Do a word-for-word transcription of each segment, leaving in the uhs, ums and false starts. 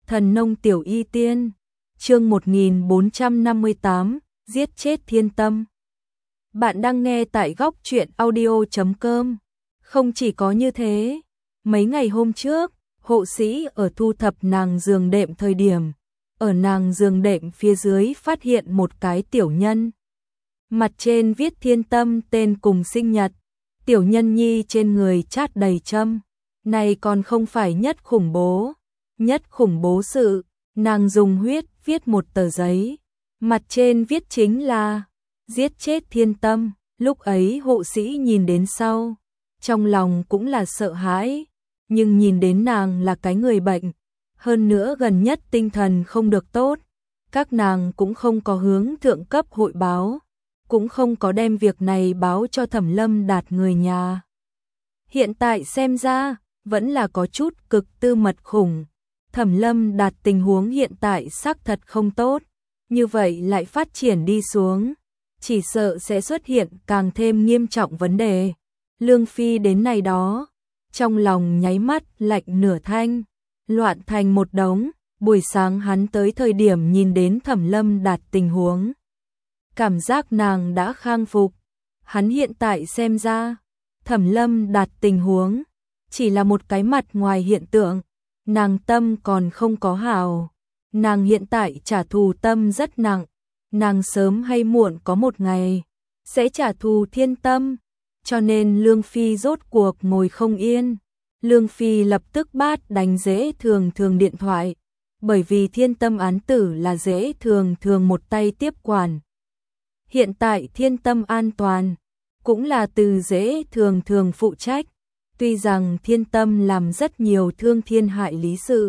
Thần nông tiểu y tiên, chương một nghìn bốn trăm năm mươi tám, giết chết thiên tâm. Bạn đang nghe tại góc truyện audio chấm com. Không chỉ có như thế, mấy ngày hôm trước, hộ sĩ ở thu thập nàng giường đệm thời điểm, ở nàng giường đệm phía dưới phát hiện một cái tiểu nhân. Mặt trên viết thiên tâm tên cùng sinh nhật, tiểu nhân nhi trên người chát đầy châm. Này còn không phải nhất khủng bố. Nhất khủng bố sự, nàng dùng huyết viết một tờ giấy, mặt trên viết chính là giết chết thiên tâm. Lúc ấy hộ sĩ nhìn đến sau, trong lòng cũng là sợ hãi, nhưng nhìn đến nàng là cái người bệnh, hơn nữa gần nhất tinh thần không được tốt, các nàng cũng không có hướng thượng cấp hội báo, cũng không có đem việc này báo cho Thẩm Lâm Đạt người nhà. Hiện tại xem ra, vẫn là có chút cực tư mật khủng. Thẩm Lâm Đạt tình huống hiện tại xác thật không tốt, như vậy lại phát triển đi xuống, chỉ sợ sẽ xuất hiện càng thêm nghiêm trọng vấn đề. Lương Phi đến này đó, trong lòng nháy mắt lạnh nửa thanh, loạn thành một đống. Buổi sáng hắn tới thời điểm nhìn đến Thẩm Lâm Đạt tình huống, cảm giác nàng đã khang phục. Hắn hiện tại xem ra, Thẩm Lâm Đạt tình huống chỉ là một cái mặt ngoài hiện tượng, nàng tâm còn không có hảo. Nàng hiện tại trả thù tâm rất nặng, nàng sớm hay muộn có một ngày sẽ trả thù thiên tâm, cho nên Lương Phi rốt cuộc ngồi không yên. Lương Phi lập tức bắt đánh Dễ Thường Thường điện thoại, bởi vì thiên tâm án tử là Dễ Thường Thường một tay tiếp quản. Hiện tại thiên tâm an toàn cũng là từ Dễ Thường Thường phụ trách. Tuy rằng thiên tâm làm rất nhiều thương thiên hại lý sự,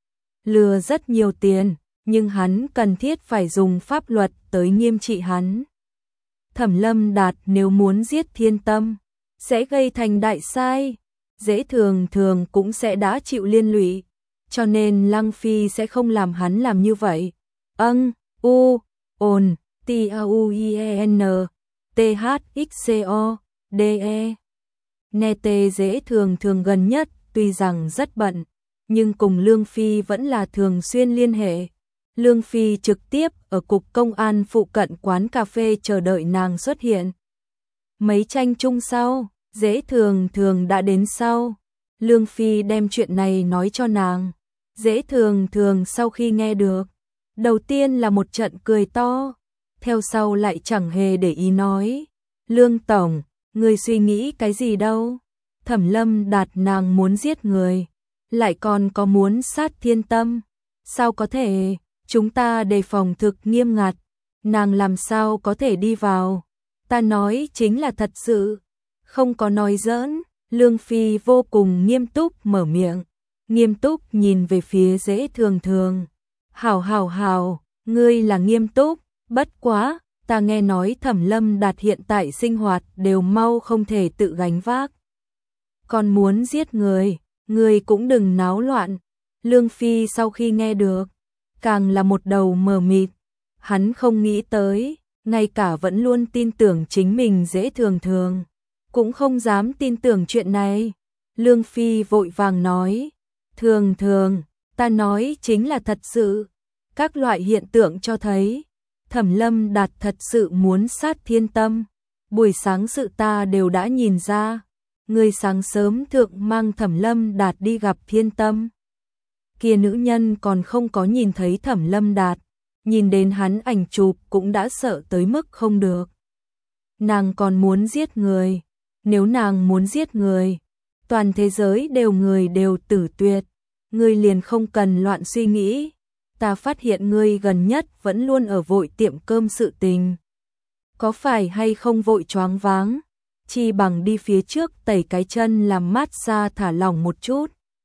lừa rất nhiều tiền, nhưng hắn cần thiết phải dùng pháp luật tới nghiêm trị hắn. Thẩm Lâm Đạt nếu muốn giết thiên tâm, sẽ gây thành đại sai, Dễ Thường Thường cũng sẽ đã chịu liên lụy, cho nên Lăng Phi sẽ không làm hắn làm như vậy. Âng, u, ồn, t a u i e n, t h x c o, d e. Nghe tê Dễ Thường Thường gần nhất, tuy rằng rất bận, nhưng cùng Lương Phi vẫn là thường xuyên liên hệ. Lương Phi trực tiếp ở cục công an phụ cận quán cà phê chờ đợi nàng xuất hiện. Mấy tranh chung sau, Dễ Thường Thường đã đến sau. Lương Phi đem chuyện này nói cho nàng. Dễ Thường Thường sau khi nghe được, đầu tiên là một trận cười to, theo sau lại chẳng hề để ý nói: Lương Tổng, người suy nghĩ cái gì đâu? Thẩm Lâm Đạt nàng muốn giết người, lại còn có muốn sát thiên tâm. Sao có thể, chúng ta đề phòng thực nghiêm ngặt, nàng làm sao có thể đi vào? Ta nói chính là thật sự, không có nói giỡn. Lương Phi vô cùng nghiêm túc mở miệng, nghiêm túc nhìn về phía Dễ Thường Thường. Hảo hảo hảo, ngươi là nghiêm túc, bất quá, ta nghe nói Thẩm Lâm Đạt hiện tại sinh hoạt đều mau không thể tự gánh vác, còn muốn giết người, người cũng đừng náo loạn. Lương Phi sau khi nghe được, càng là một đầu mờ mịt, hắn không nghĩ tới, ngay cả vẫn luôn tin tưởng chính mình Dễ Thường Thường, cũng không dám tin tưởng chuyện này. Lương Phi vội vàng nói: Thường Thường, ta nói chính là thật sự, các loại hiện tượng cho thấy Thẩm Lâm Đạt thật sự muốn sát thiên tâm. Buổi sáng sự ta đều đã nhìn ra, người sáng sớm thượng mang Thẩm Lâm Đạt đi gặp thiên tâm. Kia nữ nhân còn không có nhìn thấy Thẩm Lâm Đạt, nhìn đến hắn ảnh chụp cũng đã sợ tới mức không được. Nàng còn muốn giết người, nếu nàng muốn giết người, toàn thế giới đều người đều tử tuyệt, ngươi liền không cần loạn suy nghĩ. Ta phát hiện ngươi gần nhất vẫn luôn ở vội tiệm cơm sự tình, có phải hay không vội choáng váng, chi bằng đi phía trước tẩy cái chân làm mát xa thả lỏng một chút.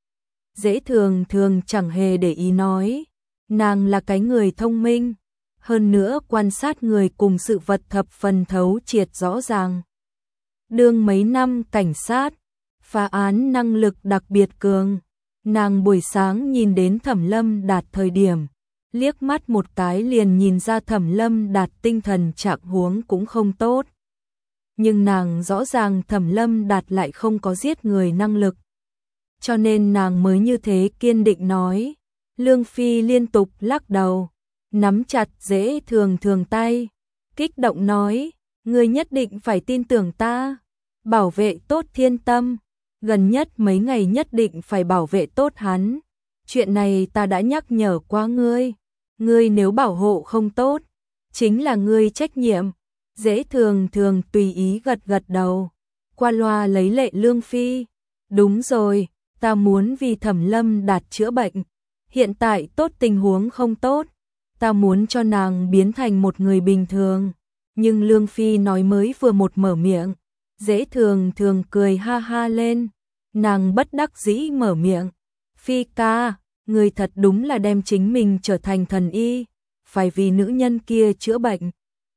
Dễ Thường Thường chẳng hề để ý nói, nàng là cái người thông minh, hơn nữa quan sát người cùng sự vật thập phần thấu triệt rõ ràng. Đương mấy năm cảnh sát, phá án năng lực đặc biệt cường. Nàng buổi sáng nhìn đến Thẩm Lâm Đạt thời điểm, liếc mắt một cái liền nhìn ra Thẩm Lâm Đạt tinh thần trạng huống cũng không tốt. Nhưng nàng rõ ràng Thẩm Lâm Đạt lại không có giết người năng lực, cho nên nàng mới như thế kiên định nói: Lương Phi liên tục lắc đầu, nắm chặt Dễ Thường Thường tay, kích động nói, ngươi nhất định phải tin tưởng ta, bảo vệ tốt Thiên Tâm, gần nhất mấy ngày nhất định phải bảo vệ tốt hắn. Chuyện này ta đã nhắc nhở qua ngươi, ngươi nếu bảo hộ không tốt, chính là ngươi trách nhiệm. Dễ Thường Thường tùy ý gật gật đầu, qua loa lấy lệ Lương Phi. Đúng rồi, ta muốn vì Thẩm Lâm Đạt chữa bệnh. Hiện tại tốt tình huống không tốt, ta muốn cho nàng biến thành một người bình thường. Nhưng Lương Phi nói mới vừa một mở miệng, Dễ Thường Thường cười ha ha lên, nàng bất đắc dĩ mở miệng. Phi ca, người thật đúng là đem chính mình trở thành thần y, phải vì nữ nhân kia chữa bệnh.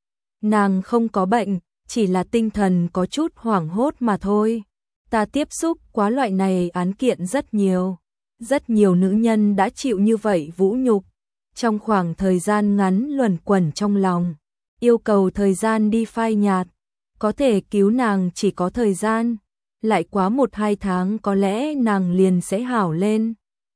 Nàng không có bệnh, chỉ là tinh thần có chút hoảng hốt mà thôi. Ta tiếp xúc quá loại này án kiện rất nhiều. Rất nhiều nữ nhân đã chịu như vậy vũ nhục. Trong khoảng thời gian ngắn luẩn quẩn trong lòng. Yêu cầu thời gian đi phai nhạt. Có thể cứu nàng chỉ có thời gian. Lại quá một hai tháng có lẽ nàng liền sẽ hảo lên.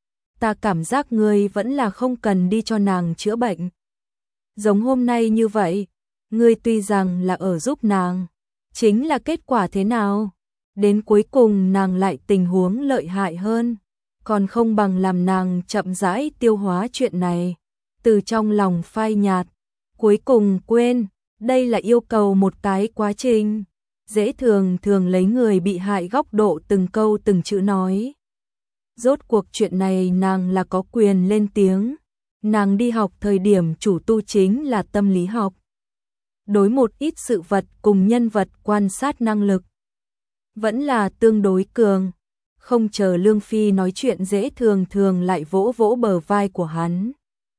Ta cảm giác ngươi vẫn là không cần đi cho nàng chữa bệnh. Giống hôm nay như vậy, ngươi tuy rằng là ở giúp nàng, chính là kết quả thế nào? Đến cuối cùng nàng lại tình huống lợi hại hơn, còn không bằng làm nàng chậm rãi tiêu hóa chuyện này, từ trong lòng phai nhạt, cuối cùng quên, đây là yêu cầu một cái quá trình. Dễ Thường Thường lấy người bị hại góc độ từng câu từng chữ nói. Rốt cuộc chuyện này nàng là có quyền lên tiếng, nàng đi học thời điểm chủ tu chính là tâm lý học. Đối một ít sự vật cùng nhân vật quan sát năng lực vẫn là tương đối cường. Không chờ Lương Phi nói chuyện Dễ Thường Thường lại vỗ vỗ bờ vai của hắn.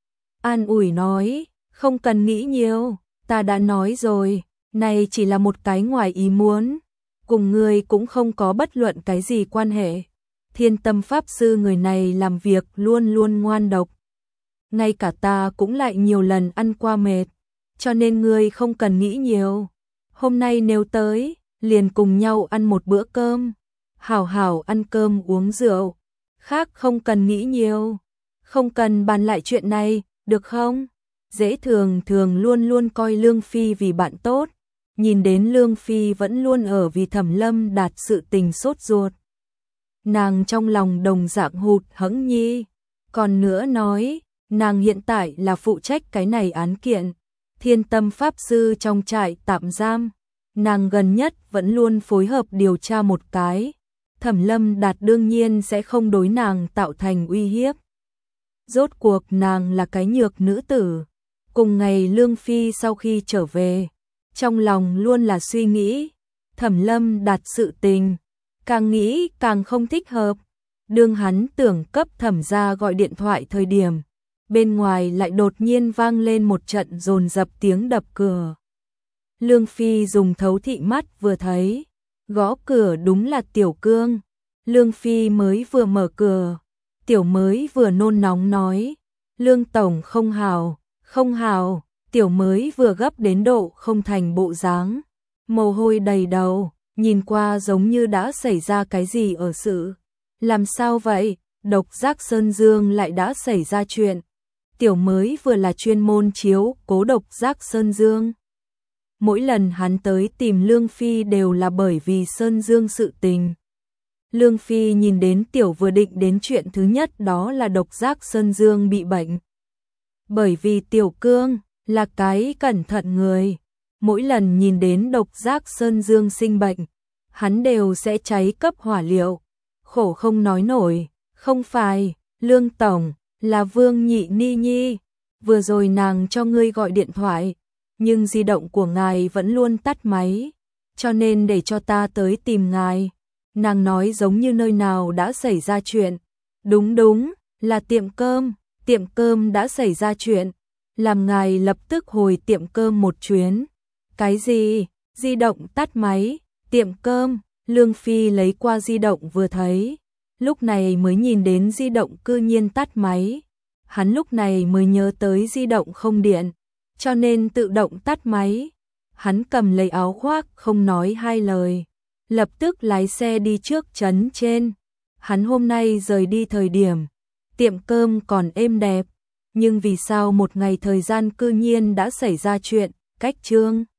An ủi nói, không cần nghĩ nhiều, ta đã nói rồi, này chỉ là một cái ngoài ý muốn, cùng ngươi cũng không có bất luận cái gì quan hệ. Thiên Tâm Pháp Sư người này làm việc luôn luôn ngoan độc. Ngay cả ta cũng lại nhiều lần ăn qua mệt, cho nên ngươi không cần nghĩ nhiều. Hôm nay nếu tới, liền cùng nhau ăn một bữa cơm, hảo hảo ăn cơm uống rượu, khác không cần nghĩ nhiều, không cần bàn lại chuyện này, được không? Dễ Thường Thường luôn luôn coi Lương Phi vì bạn tốt, nhìn đến Lương Phi vẫn luôn ở vì Thẩm Lâm Đạt sự tình sốt ruột. Nàng trong lòng đồng dạng hụt hẫng nhi, còn nữa nói, nàng hiện tại là phụ trách cái này án kiện, Thiên Tâm Pháp Sư trong trại tạm giam. Nàng gần nhất vẫn luôn phối hợp điều tra một cái, Thẩm Lâm Đạt đương nhiên sẽ không đối nàng tạo thành uy hiếp. Rốt cuộc nàng là cái nhược nữ tử. Cùng ngày Lương Phi sau khi trở về, trong lòng luôn là suy nghĩ, Thẩm Lâm Đạt sự tình, càng nghĩ càng không thích hợp. Đương hắn tưởng cấp Thẩm gia gọi điện thoại thời điểm, bên ngoài lại đột nhiên vang lên một trận dồn dập tiếng đập cửa. Lương Phi dùng thấu thị mắt vừa thấy, gõ cửa đúng là Tiểu Cương. Lương Phi mới vừa mở cửa, Tiểu mới vừa nôn nóng nói, Lương Tổng không hào, không hào. Tiểu mới vừa gấp đến độ không thành bộ dáng, mồ hôi đầy đầu, nhìn qua giống như đã xảy ra cái gì ở sự. Làm sao vậy? Độc Giác Sơn Dương lại đã xảy ra chuyện. Tiểu mới vừa là chuyên môn chiếu cố Độc Giác Sơn Dương. Mỗi lần hắn tới tìm Lương Phi đều là bởi vì Sơn Dương sự tình. Lương Phi nhìn đến Tiểu vừa định đến chuyện thứ nhất đó là Độc Giác Sơn Dương bị bệnh. Bởi vì Tiểu Cương là cái cẩn thận người, mỗi lần nhìn đến Độc Giác Sơn Dương sinh bệnh, hắn đều sẽ cháy cấp hỏa liệu, khổ không nói nổi. Không phải, Lương Tổng, là Vương Nhị Ni Nhi, vừa rồi nàng cho ngươi gọi điện thoại, nhưng di động của ngài vẫn luôn tắt máy, cho nên để cho ta tới tìm ngài. Nàng nói giống như nơi nào đã xảy ra chuyện. Đúng đúng, là tiệm cơm, tiệm cơm đã xảy ra chuyện. Làm ngài lập tức hồi tiệm cơm một chuyến. Cái gì? Di động tắt máy, tiệm cơm. Lương Phi lấy qua di động vừa thấy, lúc này mới nhìn đến di động cư nhiên tắt máy. Hắn lúc này mới nhớ tới di động không điện, cho nên tự động tắt máy. Hắn cầm lấy áo khoác không nói hai lời, lập tức lái xe đi trước trấn trên. Hắn hôm nay rời đi thời điểm, tiệm cơm còn êm đẹp, nhưng vì sao một ngày thời gian cư nhiên đã xảy ra chuyện, cách Trương